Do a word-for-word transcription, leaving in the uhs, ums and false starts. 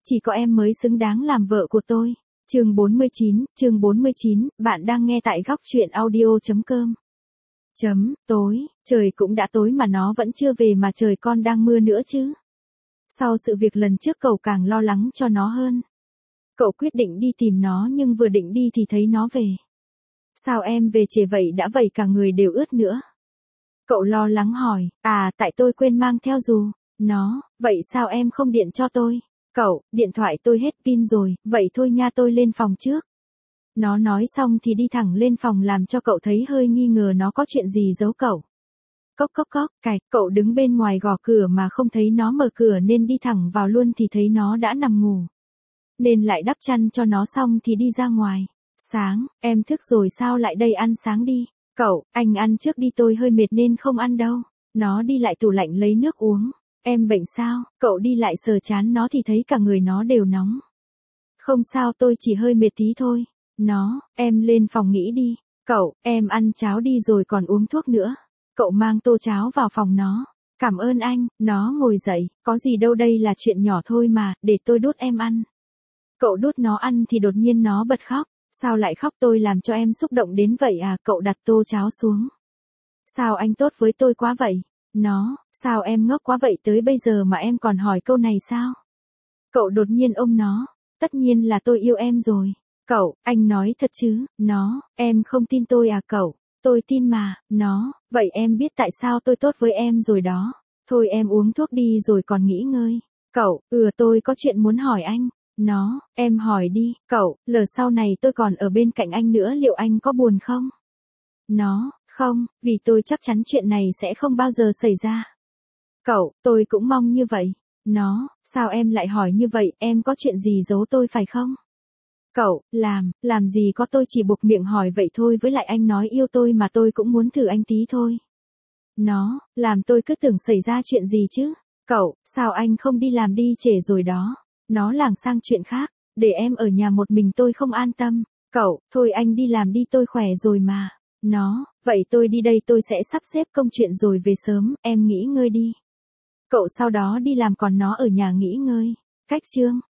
chỉ có em mới xứng đáng làm vợ của tôi. Chương bốn mươi chín, chương bốn mươi chín, bạn đang nghe tại góc truyện audio.com. Chấm, tối, trời cũng đã tối mà nó vẫn chưa về mà trời con đang mưa nữa chứ. Sau sự việc lần trước cậu càng lo lắng cho nó hơn. Cậu quyết định đi tìm nó nhưng vừa định đi thì thấy nó về. Sao em về trễ vậy, đã vậy cả người đều ướt nữa. Cậu lo lắng hỏi, à tại tôi quên mang theo dù. Nó, vậy sao em không điện cho tôi? Cậu, điện thoại tôi hết pin rồi, vậy thôi nha, tôi lên phòng trước. Nó nói xong thì đi thẳng lên phòng làm cho cậu thấy hơi nghi ngờ nó có chuyện gì giấu cậu. Cốc cốc cốc, cạch, cậu đứng bên ngoài gõ cửa mà không thấy nó mở cửa nên đi thẳng vào luôn thì thấy nó đã nằm ngủ. Nên lại đắp chăn cho nó xong thì đi ra ngoài. Sáng, em thức rồi sao lại đây ăn sáng đi. Cậu, anh ăn trước đi, tôi hơi mệt nên không ăn đâu. Nó đi lại tủ lạnh lấy nước uống. Em bệnh sao? Cậu đi lại sờ chán nó thì thấy cả người nó đều nóng. Không sao, tôi chỉ hơi mệt tí thôi. Nó, em lên phòng nghỉ đi. Cậu, em ăn cháo đi rồi còn uống thuốc nữa. Cậu mang tô cháo vào phòng nó. Cảm ơn anh. Nó ngồi dậy, có gì đâu, đây là chuyện nhỏ thôi mà, để tôi đút em ăn. Cậu đút nó ăn thì đột nhiên nó bật khóc. Sao lại khóc, tôi làm cho em xúc động đến vậy à? Cậu đặt tô cháo xuống. Sao anh tốt với tôi quá vậy? Nó, sao em ngốc quá vậy, tới bây giờ mà em còn hỏi câu này sao? Cậu đột nhiên ôm nó. Tất nhiên là tôi yêu em rồi. Cậu, anh nói thật chứ? Nó, em không tin tôi à? Cậu, tôi tin mà. Nó, vậy em biết tại sao tôi tốt với em rồi đó. Thôi em uống thuốc đi rồi còn nghỉ ngơi. Cậu, ừ tôi có chuyện muốn hỏi anh. Nó, em hỏi đi. Cậu, lỡ sau này tôi còn ở bên cạnh anh nữa liệu anh có buồn không? Nó, không, vì tôi chắc chắn chuyện này sẽ không bao giờ xảy ra. Cậu, tôi cũng mong như vậy. Nó, sao em lại hỏi như vậy, em có chuyện gì giấu tôi phải không? Cậu, làm, làm gì có, tôi chỉ buộc miệng hỏi vậy thôi, với lại anh nói yêu tôi mà tôi cũng muốn thử anh tí thôi. Nó, làm tôi cứ tưởng xảy ra chuyện gì chứ. Cậu, sao anh không đi làm đi, trễ rồi đó. Nó lảng sang chuyện khác, để em ở nhà một mình tôi không an tâm. Cậu, thôi anh đi làm đi, tôi khỏe rồi mà. Nó, vậy tôi đi đây, tôi sẽ sắp xếp công chuyện rồi về sớm, em nghỉ ngơi đi. Cậu sau đó đi làm còn nó ở nhà nghỉ ngơi. Cách chương